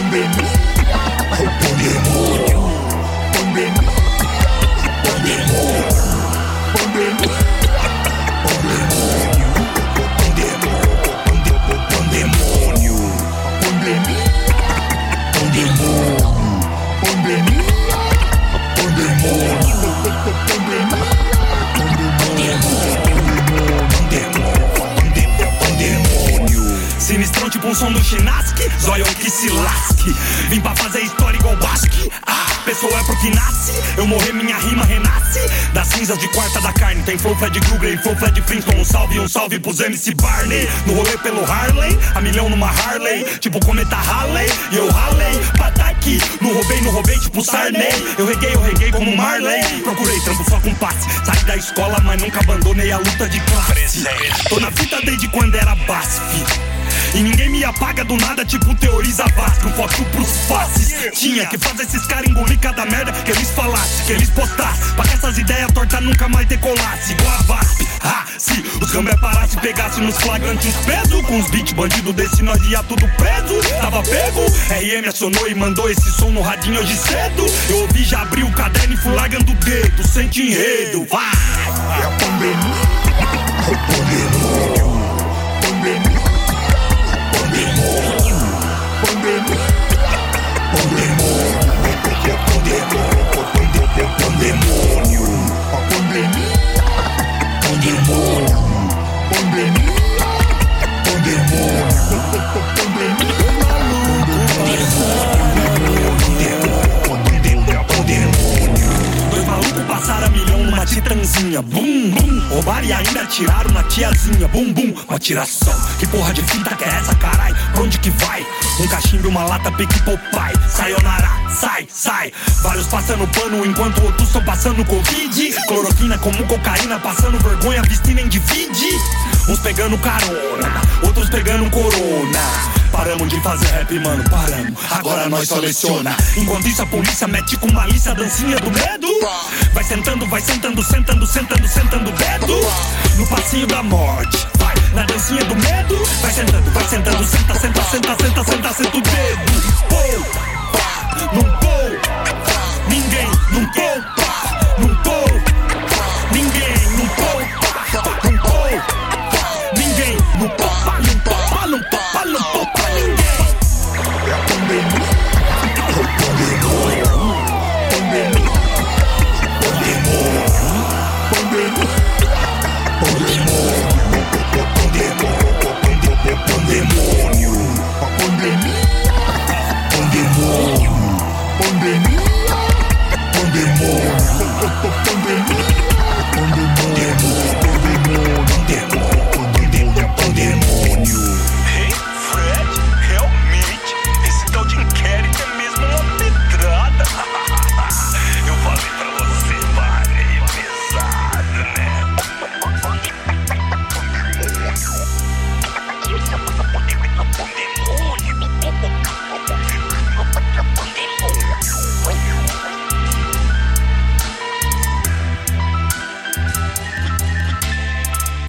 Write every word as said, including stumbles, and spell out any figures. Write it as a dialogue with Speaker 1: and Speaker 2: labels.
Speaker 1: Pandemia, pandemônio, pandemia, pandemônio, pandemia, pandemônio, pandemônio, pandemia, pandemônio, pandemia, pandemônio, pandemônio.
Speaker 2: Sinistrão tipo um som do Chinaski, zóio que se lasque. Vim pra fazer história igual Basque. Ah, pessoa é porque nasce, eu morrer minha rima renasce. Das cinzas de quarta da carne, tem flow Fred Krueger e flow Fred Flintstone. Um salve, um salve pros M C Barney. No rolê pelo Harley, a milhão numa Harley. Tipo cometa Halley, e eu ralei pra tá aqui. No roubei, no roubei tipo Sarney. Eu reguei, eu reguei como Marley. Procurei trampo só com passe. Saí da escola, mas nunca abandonei a luta de classe. Tô na fita desde quando era Basf. E ninguém me apaga do nada, tipo teoriza Vasco. Foto pros faces. Tinha que fazer esses caras engolir cada merda que eles falassem, que eles postassem, pra que essas ideias tortas nunca mais decolassem. Igual a Vasp. Ah, se os gambé parassem, pegassem nos flagrantes peso. Com os beats bandido desse nós ia tudo preso. Tava pego, R M acionou e mandou esse som no radinho hoje cedo. Eu ouvi, já abri o caderno e fui largando o dedo. Sente enredo, vai!
Speaker 1: É a pandemia, é o pandemônio, pandemia, pandemônio, pandemia, pandemônio, pandemônio, a pandemia, pandemônio, pandemia, pandemônio, pandemônio.
Speaker 2: Dois malucos passaram a milhão numa titanzinha. Bum, bum, roubaram e ainda tiraram uma tiazinha. Bum, bum, uma tiração. Que porra de fita que é essa, carai? Pra onde que vai? Um cachimbo e uma lata, pique Popeye. Sayonara, sai, sai. Vários passando pano enquanto outros estão passando Covid. Cloroquina como cocaína, passando vergonha, vestindo nem divide. Uns pegando carona, outros pegando corona. Paramos de fazer rap, mano, paramos. Agora nós seleciona. Enquanto isso a polícia mete com malícia a dancinha do medo. Vai sentando, vai sentando, sentando, sentando, sentando o dedo. No passinho da morte, vai, na dancinha do medo. Vai sentando, vai sentando, senta, senta, senta, senta, senta, senta o dedo.